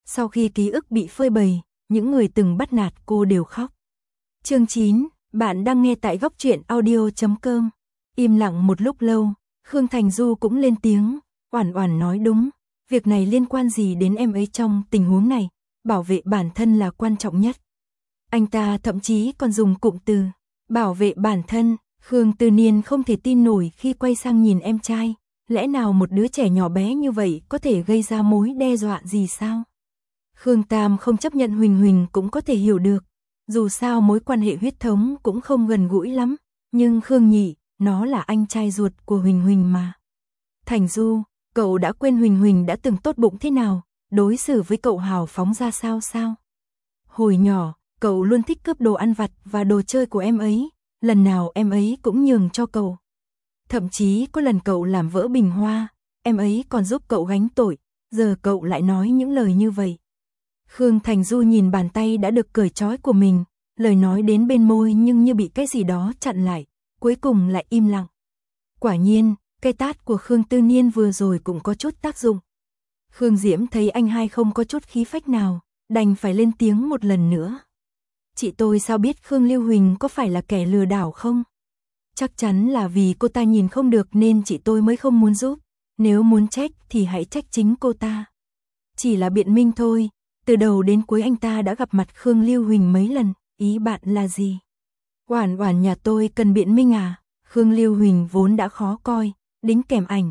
Sau khi ký ức bị phơi bày, những người từng bắt nạt cô đều khóc. Chương 9, bạn đang nghe tại góc truyện audio.com. Im lặng một lúc lâu, Khương Thành Du cũng lên tiếng, Oản Oản nói đúng, việc này liên quan gì đến em ấy trong tình huống này, bảo vệ bản thân là quan trọng nhất. Anh ta thậm chí còn dùng cụm từ, bảo vệ bản thân. Khương Tư Niên không thể tin nổi khi quay sang nhìn em trai, lẽ nào một đứa trẻ nhỏ bé như vậy có thể gây ra mối đe dọa gì sao? Khương Tam không chấp nhận Huỳnh Huỳnh cũng có thể hiểu được, dù sao mối quan hệ huyết thống cũng không gần gũi lắm, nhưng Khương Nhị, nó là anh trai ruột của Huỳnh Huỳnh mà. Thành Du, cậu đã quên Huỳnh Huỳnh đã từng tốt bụng thế nào, đối xử với cậu hào phóng ra sao sao? Hồi nhỏ, cậu luôn thích cướp đồ ăn vặt và đồ chơi của em ấy, lần nào em ấy cũng nhường cho cậu. Thậm chí có lần cậu làm vỡ bình hoa, em ấy còn giúp cậu gánh tội, giờ cậu lại nói những lời như vậy. Khương Thành Du nhìn bàn tay đã được cởi trói của mình, lời nói đến bên môi nhưng như bị cái gì đó chặn lại, cuối cùng lại im lặng. Quả nhiên, cái tát của Khương Tư Niên vừa rồi cũng có chút tác dụng. Khương Diễm thấy anh hai không có chút khí phách nào, đành phải lên tiếng một lần nữa. Chị tôi sao biết Khương Lưu Huỳnh có phải là kẻ lừa đảo không? Chắc chắn là vì cô ta nhìn không được nên chị tôi mới không muốn giúp. Nếu muốn trách thì hãy trách chính cô ta. Chỉ là biện minh thôi, từ đầu đến cuối anh ta đã gặp mặt Khương Lưu Huỳnh mấy lần, ý bạn là gì? Oản Oản nhà tôi cần biện minh à? Khương Lưu Huỳnh vốn đã khó coi, đính kèm ảnh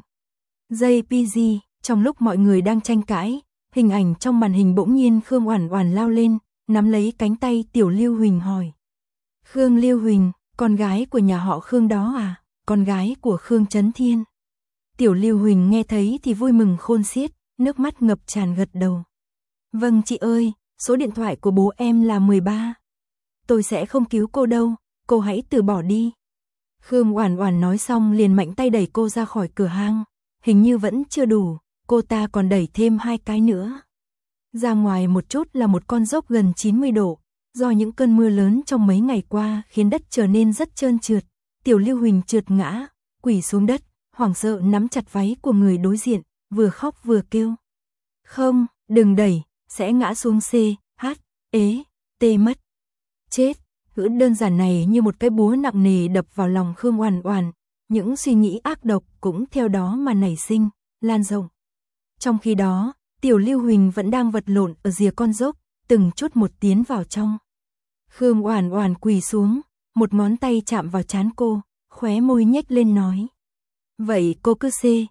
JPG, trong lúc mọi người đang tranh cãi, hình ảnh trong màn hình bỗng nhiên Khương Oản Oản lao lên, nắm lấy cánh tay Tiểu Lưu Huỳnh hỏi. Khương Lưu Huỳnh, con gái của nhà họ Khương đó à? Con gái của Khương Chấn Thiên. Tiểu Lưu Huỳnh nghe thấy thì vui mừng khôn xiết, nước mắt ngập tràn gật đầu. Vâng chị ơi, số điện thoại của bố em là 13. Tôi sẽ không cứu cô đâu, cô hãy từ bỏ đi. Khương Oản Oản nói xong liền mạnh tay đẩy cô ra khỏi cửa hang, hình như vẫn chưa đủ, cô ta còn đẩy thêm 2 cái nữa. Ra ngoài một chút là một con dốc gần 90 độ, do những cơn mưa lớn trong mấy ngày qua khiến đất trở nên rất trơn trượt. Tiểu Lưu Huỳnh trượt ngã, quỳ xuống đất, hoảng sợ nắm chặt váy của người đối diện, vừa khóc vừa kêu. Không, đừng đẩy, sẽ ngã xuống T mất. Chết, ngữ đơn giản này như một cái búa nặng nề đập vào lòng Khương Oản Oản, những suy nghĩ ác độc cũng theo đó mà nảy sinh, lan rộng. Trong khi đó, Tiểu Lưu Huỳnh vẫn đang vật lộn ở rìa con dốc, từng chút một tiến vào trong. Khương Oản Oản quỳ xuống, một ngón tay chạm vào trán cô, khóe môi nhếch lên nói. Vậy cô cứ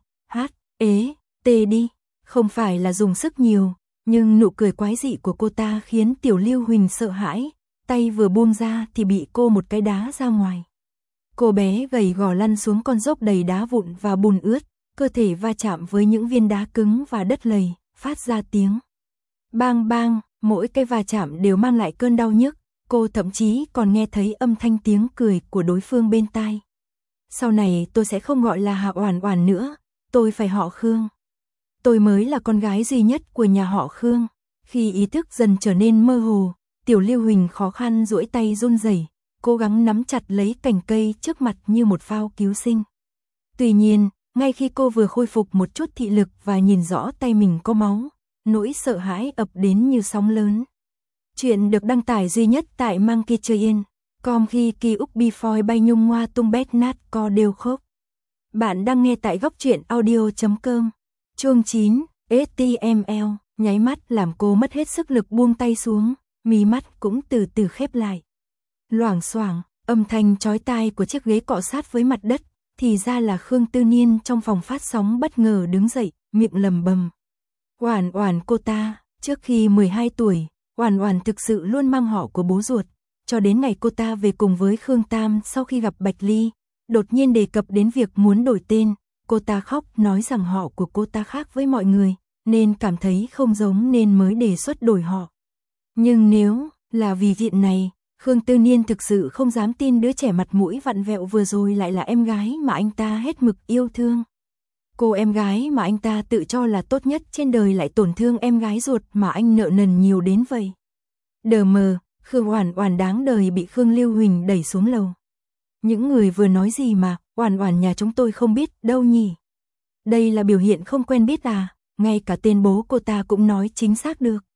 T đi, không phải là dùng sức nhiều, nhưng nụ cười quái dị của cô ta khiến Tiểu Lưu Huỳnh sợ hãi, tay vừa buông ra thì bị cô một cái đá ra ngoài. Cô bé gầy gò lăn xuống con dốc đầy đá vụn và bùn ướt, cơ thể va chạm với những viên đá cứng và đất lầy, phát ra tiếng bang bang, mỗi cái va chạm đều mang lại cơn đau nhức, cô thậm chí còn nghe thấy âm thanh tiếng cười của đối phương bên tai. Sau này tôi sẽ không gọi là Hạ Oản Oản nữa, tôi phải họ Khương. Tôi mới là con gái duy nhất của nhà họ Khương. Khi ý thức dần trở nên mơ hồ, Tiểu Lưu Huỳnh khó khăn duỗi tay run rẩy, cố gắng nắm chặt lấy cành cây trước mặt như một phao cứu sinh. Tuy nhiên, ngay khi cô vừa khôi phục một chút thị lực và nhìn rõ tay mình có máu, nỗi sợ hãi ập đến như sóng lớn. Chuyện được đăng tải duy nhất tại Monkeytrain.com khi kỳ úc before bay nhung ngoa tung bét nát co đều khốc. Bạn đang nghe tại góc truyện audio.com. Chương 9, HTML, nháy mắt làm cô mất hết sức lực buông tay xuống, mí mắt cũng từ từ khép lại. Loảng xoảng, âm thanh chói tai của chiếc ghế cọ sát với mặt đất, thì ra là Khương Tư Niên trong phòng phát sóng bất ngờ đứng dậy, miệng lầm bầm. Oản Oản cô ta, trước khi 12 tuổi, Oản Oản thực sự luôn mang họ của bố ruột, cho đến ngày cô ta về cùng với Khương Tam sau khi gặp Bạch Ly, đột nhiên đề cập đến việc muốn đổi tên, cô ta khóc nói rằng họ của cô ta khác với mọi người, nên cảm thấy không giống nên mới đề xuất đổi họ. Nhưng nếu là vì chuyện này, Khương Tư Niên thực sự không dám tin đứa trẻ mặt mũi vặn vẹo vừa rồi lại là em gái mà anh ta hết mực yêu thương. Cô em gái mà anh ta tự cho là tốt nhất trên đời lại tổn thương em gái ruột mà anh nợ nần nhiều đến vậy. Đờ mờ, Khương Oản Oản đáng đời bị Khương Lưu Huỳnh đẩy xuống lầu. Những người vừa nói gì mà, Oản Oản nhà chúng tôi không biết đâu nhỉ? Đây là biểu hiện không quen biết à, ngay cả tên bố cô ta cũng nói chính xác được.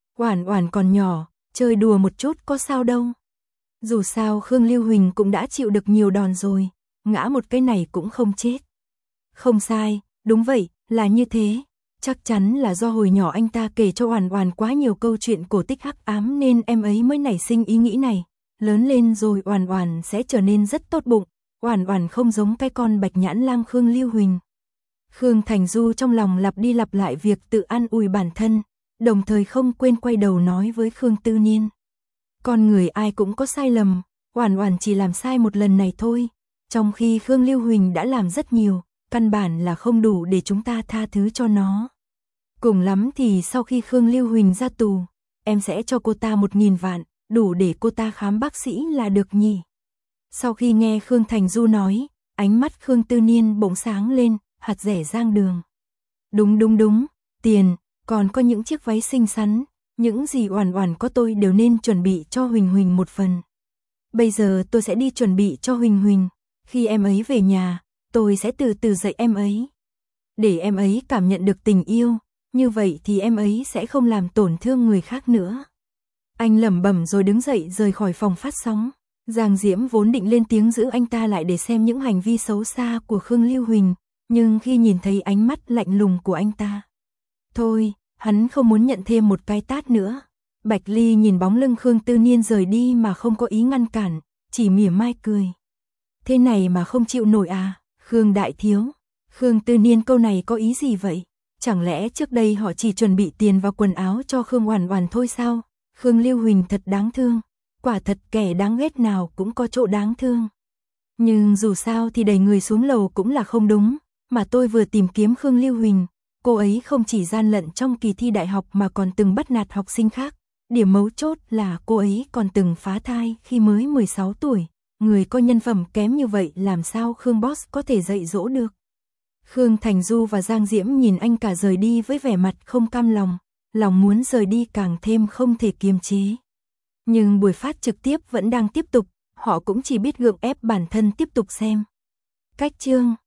Oản Oản còn nhỏ, chơi đùa một chút có sao đâu. Dù sao Khương Lưu Huỳnh cũng đã chịu được nhiều đòn rồi, ngã một cái này cũng không chết. Không sai, đúng vậy, là như thế. Chắc chắn là do hồi nhỏ anh ta kể cho Oản Oản quá nhiều câu chuyện cổ tích hắc ám nên em ấy mới nảy sinh ý nghĩ này. Lớn lên rồi Oản Oản sẽ trở nên rất tốt bụng. Oản Oản không giống cái con bạch nhãn lang Khương Lưu Huỳnh. Khương Thành Du trong lòng lặp đi lặp lại việc tự an ủi bản thân, đồng thời không quên quay đầu nói với Khương Tư Niên. Con người ai cũng có sai lầm, Oản Oản chỉ làm sai một lần này thôi, trong khi Khương Lưu Huỳnh đã làm rất nhiều, căn bản là không đủ để chúng ta tha thứ cho nó. Cùng lắm thì sau khi Khương Lưu Huỳnh ra tù, em sẽ cho cô ta 1.000 vạn, đủ để cô ta khám bác sĩ là được nhỉ. Sau khi nghe Khương Thành Du nói, ánh mắt Khương Tư Niên bỗng sáng lên, hạt rẻ Giang Đường. Đúng, tiền, còn có những chiếc váy xinh xắn, những gì Oản Oản có tôi đều nên chuẩn bị cho Huỳnh Huỳnh một phần. Bây giờ tôi sẽ đi chuẩn bị cho Huỳnh Huỳnh, khi em ấy về nhà, tôi sẽ từ từ dạy em ấy. Để em ấy cảm nhận được tình yêu, như vậy thì em ấy sẽ không làm tổn thương người khác nữa. Anh lẩm bẩm rồi đứng dậy rời khỏi phòng phát sóng. Giang Diễm vốn định lên tiếng giữ anh ta lại để xem những hành vi xấu xa của Khương Lưu Huỳnh, nhưng khi nhìn thấy ánh mắt lạnh lùng của anh ta, thôi, hắn không muốn nhận thêm một cái tát nữa. Bạch Ly nhìn bóng lưng Khương Tư Niên rời đi mà không có ý ngăn cản, chỉ mỉa mai cười. Thế này mà không chịu nổi à, Khương đại thiếu. Khương Tư Niên câu này có ý gì vậy? Chẳng lẽ trước đây họ chỉ chuẩn bị tiền và quần áo cho Khương Oản Oản thôi sao? Khương Lưu Huỳnh thật đáng thương, quả thật kẻ đáng ghét nào cũng có chỗ đáng thương. Nhưng dù sao thì đẩy người xuống lầu cũng là không đúng, mà tôi vừa tìm kiếm Khương Lưu Huỳnh, cô ấy không chỉ gian lận trong kỳ thi đại học mà còn từng bắt nạt học sinh khác. Điểm mấu chốt là cô ấy còn từng phá thai khi mới 16 tuổi, người có nhân phẩm kém như vậy làm sao Khương Boss có thể dạy dỗ được. Khương Thành Du và Giang Diễm nhìn anh cả rời đi với vẻ mặt không cam lòng, lòng muốn rời đi càng thêm không thể kiềm chế. Nhưng buổi phát trực tiếp vẫn đang tiếp tục, họ cũng chỉ biết gượng ép bản thân tiếp tục xem. Cách chương